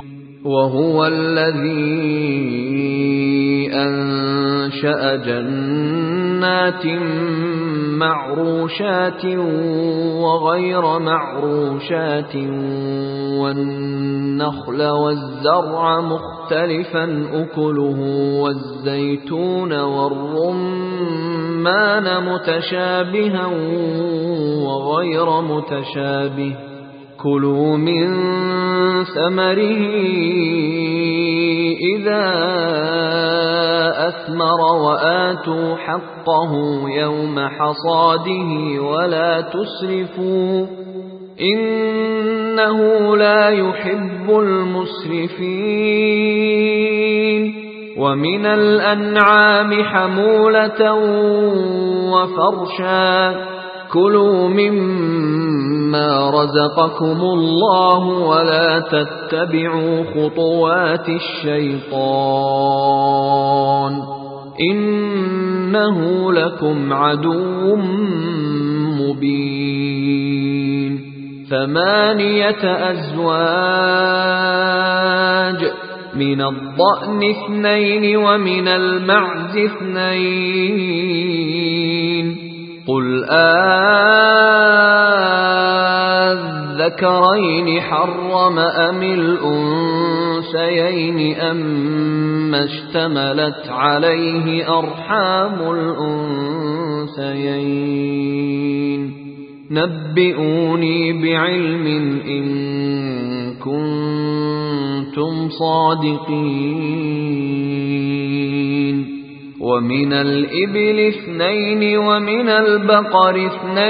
وهو الذي أنشأ جنات معروشات وغير معروشات والنخل والزرع مختلفا أكله والزيتون والرمان متشابها وغير متشابه كلوا من ثمره إذا أثمر وآتوا حقه يوم حصاده ولا تسرفوا إنه لا يحب المسرفين ومن الأنعام حمولة وفرشا كلوا مما رزقكم الله ولا تتبعوا خطوات الشيطان إنه لكم عدو مبين 8 أزواج من الضأن 2 ومن المعز 2 قل أذكرين حرم أم الأنثيين أما اشتملت عليه أرحام الأنثيين نبئوني بعلم إن كنتم صادقين ومن الإبل 2 ومن البقر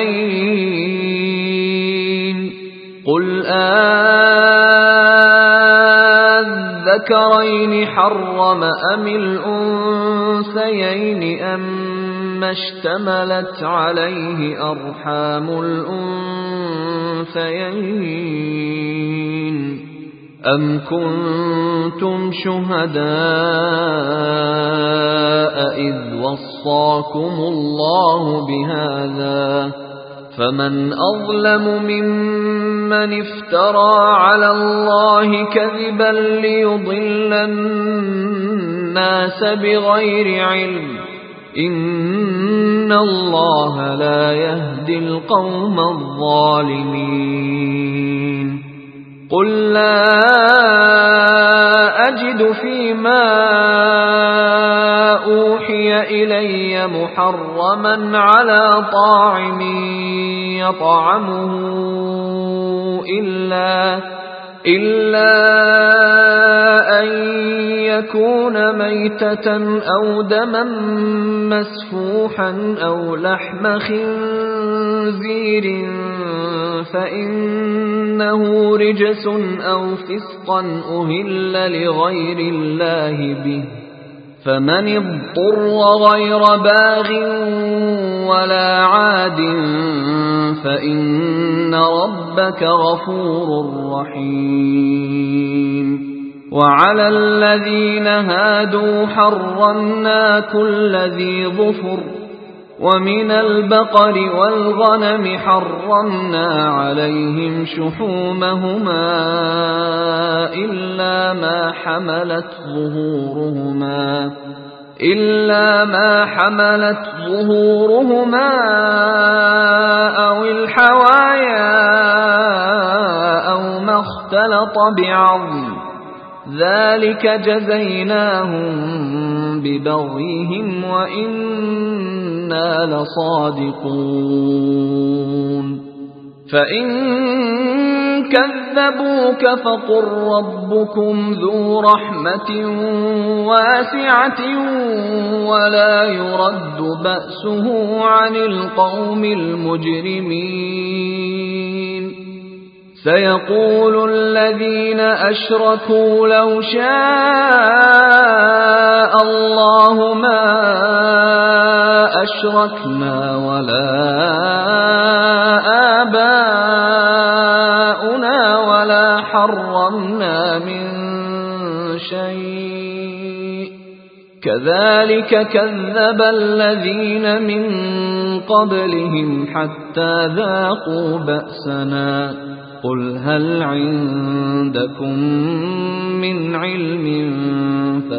2 قل أذكرين حرم أم الأنثيين أما اشتملت عليه أرحام الأنثيين أم كنتم شهداء إذ وصاكم الله بهذا فمن أظلم ممن افترى على الله كذبا ليضل الناس بغير علم إن الله لا يهدي القوم الظالمين قل لا أجد فيما أوحي إلي محرما على طاعم يطعمه إلا أن يكون ميتة أو دما مسفوحا أو لحم خنزير فإنه رجس أو فسقا أهل لغير الله به فمن اضطر غير باغ ولا عاد فإن ربك غفور رحيم وعلى الذين هادوا حرمنا كل ذي ظفر ومن البقر والغنم حرمنا عليهم شحومهما إلا ما حملت ظهورهما أو الحوايا أو ما اختلط بعظم ذلك جزيناهم ببغيهم وإنا لصادقون فإن كذبوك فقل ربكم ذو رحمة واسعة ولا يرد بأسه عن القوم المجرمين سيقول الذين أشركوا لو شاء الله ما أشركنا ولا آباؤنا ولا حرمنا من شيء كذلك كذب الذين من قبلهم حتى ذاقوا بأسنا قل هل عندكم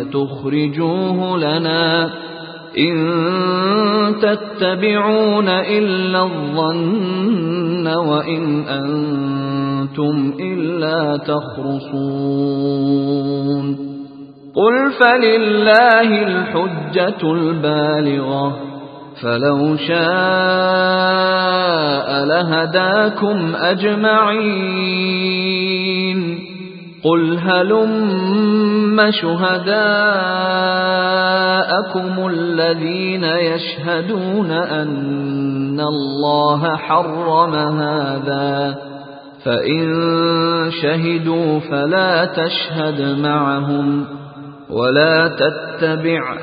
فتخرجوه لنا إن تتبعون إلا الظن وإن أنتم إلا تخرصون قل فلله الحجة البالغة فلو شاء لهداكم أجمعين قل هلم شهداءكم الذين يشهدون أن الله حرم هذا فإن شهدوا فلا تشهد معهم ولا تتبع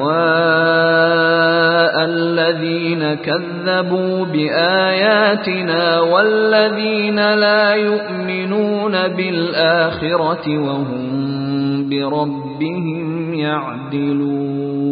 أهواء الذين كذبوا بآياتنا والذين لا يؤمنون بالآخرة وهم بربهم يعدلون